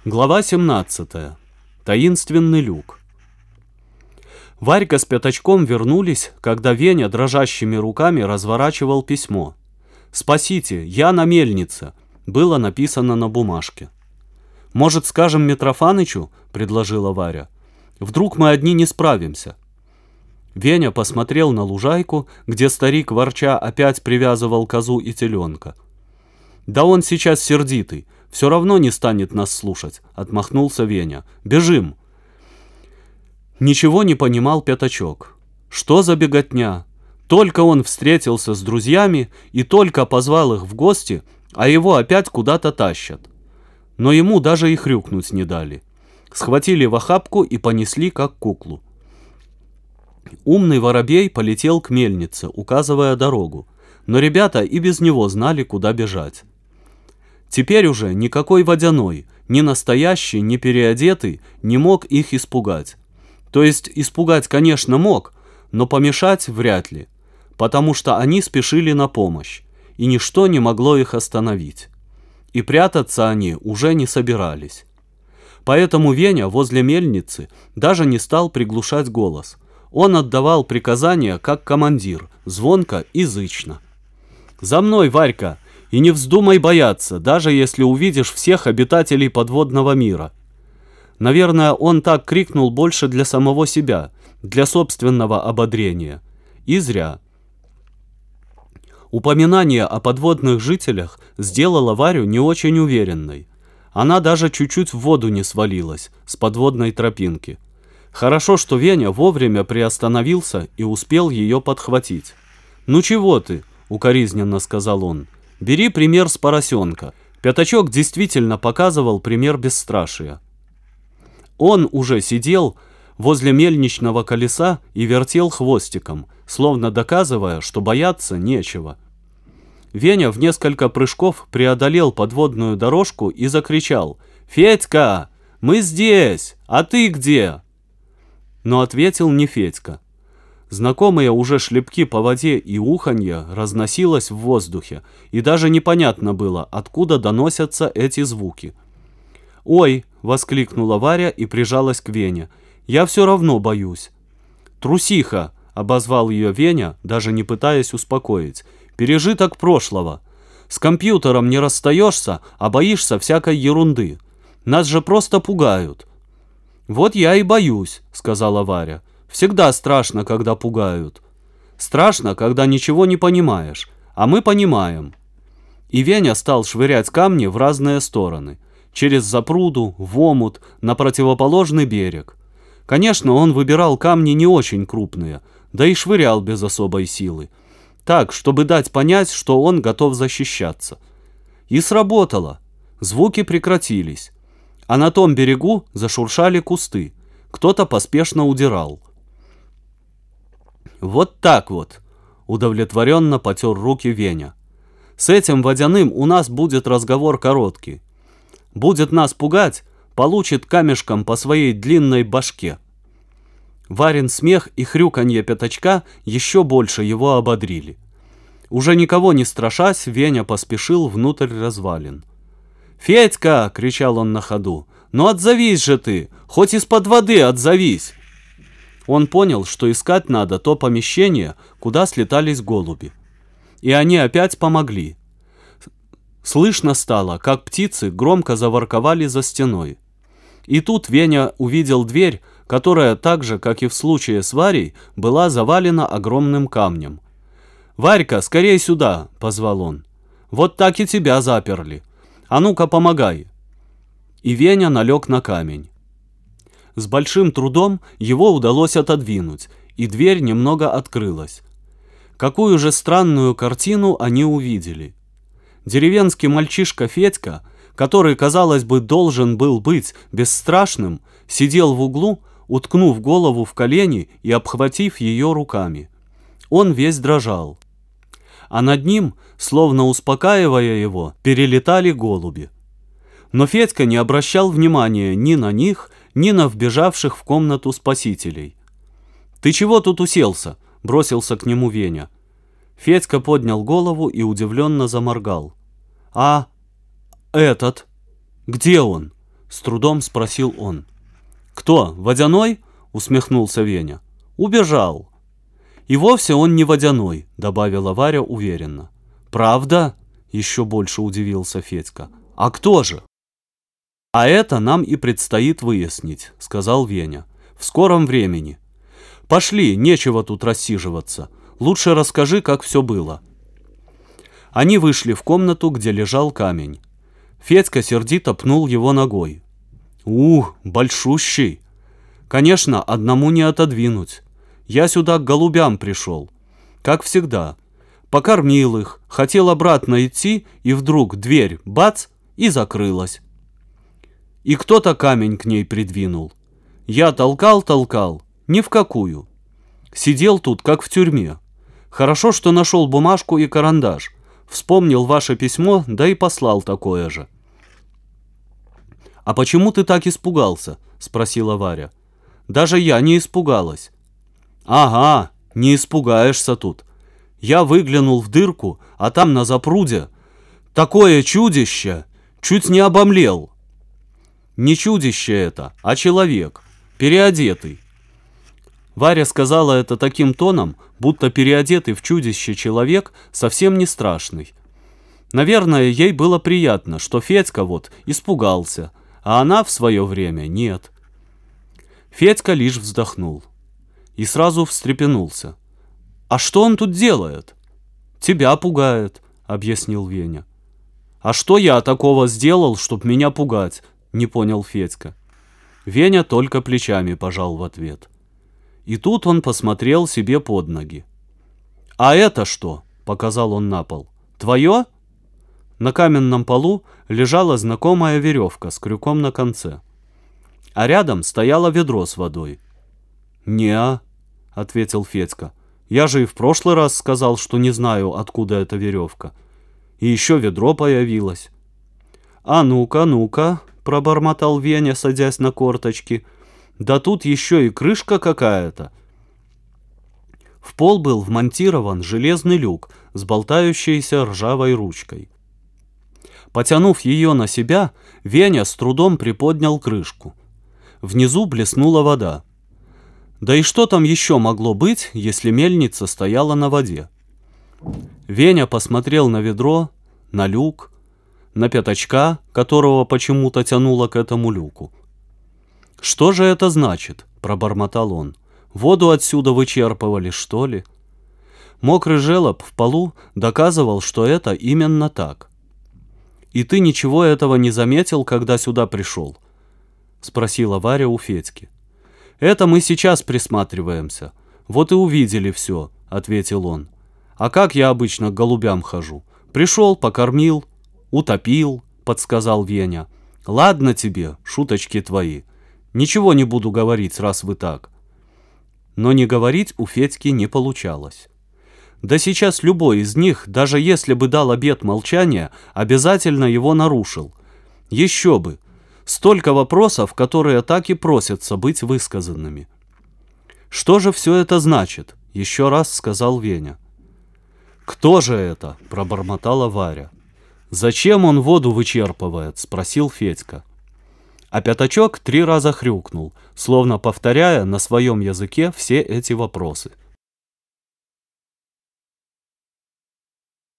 Глава 17. Таинственный люк. Варька с Пятачком вернулись, когда Веня дрожащими руками разворачивал письмо. «Спасите, я на мельнице», было написано на бумажке. «Может, скажем Митрофанычу?» — предложила Варя. «Вдруг мы одни не справимся». Веня посмотрел на лужайку, где старик ворча опять привязывал козу и теленка. «Да он сейчас сердитый, все равно не станет нас слушать», — отмахнулся Веня. «Бежим!» Ничего не понимал Пятачок. Что за беготня? Только он встретился с друзьями и только позвал их в гости, а его опять куда-то тащат. Но ему даже и хрюкнуть не дали. Схватили в охапку и понесли, как куклу. Умный воробей полетел к мельнице, указывая дорогу, но ребята и без него знали, куда бежать. Теперь уже никакой водяной, ни настоящий, ни переодетый, не мог их испугать. То есть испугать, конечно, мог, но помешать вряд ли, потому что они спешили на помощь, и ничто не могло их остановить. И прятаться они уже не собирались. Поэтому Веня возле мельницы даже не стал приглушать голос. Он отдавал приказания как командир, звонко и зычно. «За мной, Варька! И не вздумай бояться, даже если увидишь всех обитателей подводного мира». Наверное, он так крикнул больше для самого себя, для собственного ободрения. И зря. Упоминание о подводных жителях сделало Варю не очень уверенной. Она даже чуть-чуть в воду не свалилась с подводной тропинки. Хорошо, что Веня вовремя приостановился и успел ее подхватить. «Ну чего ты?» — укоризненно сказал он. «Бери пример с поросенка». Пятачок действительно показывал пример бесстрашия. Он уже сидел возле мельничного колеса и вертел хвостиком, словно доказывая, что бояться нечего. Веня в несколько прыжков преодолел подводную дорожку и закричал: «Федька, мы здесь! А ты где?» Но ответил не Федька. Знакомые уже шлепки по воде и уханье разносилось в воздухе, и даже непонятно было, откуда доносятся эти звуки. «Ой!» — воскликнула Варя и прижалась к Вене. «Я все равно боюсь». «Трусиха!» — обозвал ее Веня, даже не пытаясь успокоить. «Пережиток прошлого. С компьютером не расстаешься, а боишься всякой ерунды. Нас же просто пугают». «Вот я и боюсь», — сказала Варя. «Всегда страшно, когда пугают. Страшно, когда ничего не понимаешь, а мы понимаем». И Веня стал швырять камни в разные стороны. Через запруду, в омут, на противоположный берег. Конечно, он выбирал камни не очень крупные, да и швырял без особой силы. Так, чтобы дать понять, что он готов защищаться. И сработало. Звуки прекратились. А на том берегу зашуршали кусты. Кто-то поспешно удирал. «Вот так вот», — удовлетворенно потер руки Веня. «С этим водяным у нас будет разговор короткий. Будет нас пугать, получит камешком по своей длинной башке». Варин смех и хрюканье Пятачка еще больше его ободрили. Уже никого не страшась, Веня поспешил внутрь развалин. «Федька!» — кричал он на ходу. «Ну отзовись же ты! Хоть из-под воды отзовись!» Он понял, что искать надо то помещение, куда слетались голуби. И они опять помогли. Слышно стало, как птицы громко заворковали за стеной. И тут Веня увидел дверь, которая так же, как и в случае с Варей, была завалена огромным камнем. «Варька, скорей сюда!» — позвал он. «Вот так и тебя заперли. А ну-ка, помогай!» И Веня налег на камень. С большим трудом его удалось отодвинуть, и дверь немного открылась. Какую же странную картину они увидели! Деревенский мальчишка Федька, который, казалось бы, должен был быть бесстрашным, сидел в углу, уткнув голову в колени и обхватив ее руками. Он весь дрожал. А над ним, словно успокаивая его, перелетали голуби. Но Федька не обращал внимания ни на них, ни на вбежавших в комнату спасителей. «Ты чего тут уселся?» — бросился к нему Веня. Федька поднял голову и удивленно заморгал. «А этот? Где он?» — С трудом спросил он. «Кто, Водяной?» — усмехнулся Веня. «Убежал». «И вовсе он не Водяной», — добавила Варя уверенно. «Правда?» — еще больше удивился Федька. «А кто же?» «А это нам и предстоит выяснить», — сказал Веня. «В скором времени. Пошли, нечего тут рассиживаться. Лучше расскажи, как все было». Они вышли в комнату, где лежал камень. Федька сердито пнул его ногой. Большущий! Конечно, одному не отодвинуть. Я сюда к голубям пришел. Как всегда. Покормил их, хотел обратно идти, и вдруг дверь, бац, и закрылась. И кто-то камень к ней придвинул. Я толкал, ни в какую. Сидел тут, как в тюрьме. Хорошо, что нашел бумажку и карандаш. Вспомнил ваше письмо, да и послал такое же. «А почему ты так испугался?» — спросила Варя. «Даже я не испугалась». «Ага, не испугаешься тут. Я выглянул в дырку, а там на запруде такое чудище, чуть не обомлел». «Не чудище это, а человек, переодетый». Варя сказала это таким тоном, будто переодетый в чудище человек совсем не страшный. Наверное, ей было приятно, что Федька вот испугался, а она в свое время нет. Федька лишь вздохнул и сразу встрепенулся. «А что он тут делает?» «Тебя пугает», — объяснил Веня. «А что я такого сделал, чтоб меня пугать?» — не понял Федька. Веня только плечами пожал в ответ. И тут он посмотрел себе под ноги. «А это что?» — показал он на пол. «Твое?» На каменном полу лежала знакомая веревка с крюком на конце. А рядом стояло ведро с водой. «Не-а», — ответил Федька. «Я же и в прошлый раз сказал, что не знаю, откуда эта веревка. И еще ведро появилось». «А ну-ка, ну-ка», — пробормотал Веня, садясь на корточки. «Да тут еще и крышка какая-то». В пол был вмонтирован железный люк с болтающейся ржавой ручкой. Потянув ее на себя, Веня с трудом приподнял крышку. Внизу блеснула вода. Да и что там еще могло быть, если мельница стояла на воде? Веня посмотрел на ведро, на люк, на пятачка, которого почему-то тянуло к этому люку. «Что же это значит?» — пробормотал он. «Воду отсюда вычерпывали, что ли?» Мокрый желоб в полу доказывал, что это именно так. «И ты ничего этого не заметил, когда сюда пришел?» — спросила Варя у Федьки. «Это мы сейчас присматриваемся. Вот и увидели все», — ответил он. «А как я обычно к голубям хожу? Пришел, покормил, утопил», — подсказал Веня. «Ладно тебе, шуточки твои. Ничего не буду говорить, раз вы так». Но не говорить у Федьки не получалось. Да сейчас любой из них, даже если бы дал обет молчания, обязательно его нарушил. Еще бы! Столько вопросов, которые так и просятся быть высказанными. «Что же все это значит?» — еще раз сказал Веня. «Кто же это?» — пробормотала Варя. «Зачем он воду вычерпывает?» — спросил Федька. А пятачок 3 раза хрюкнул, словно повторяя на своем языке все эти вопросы.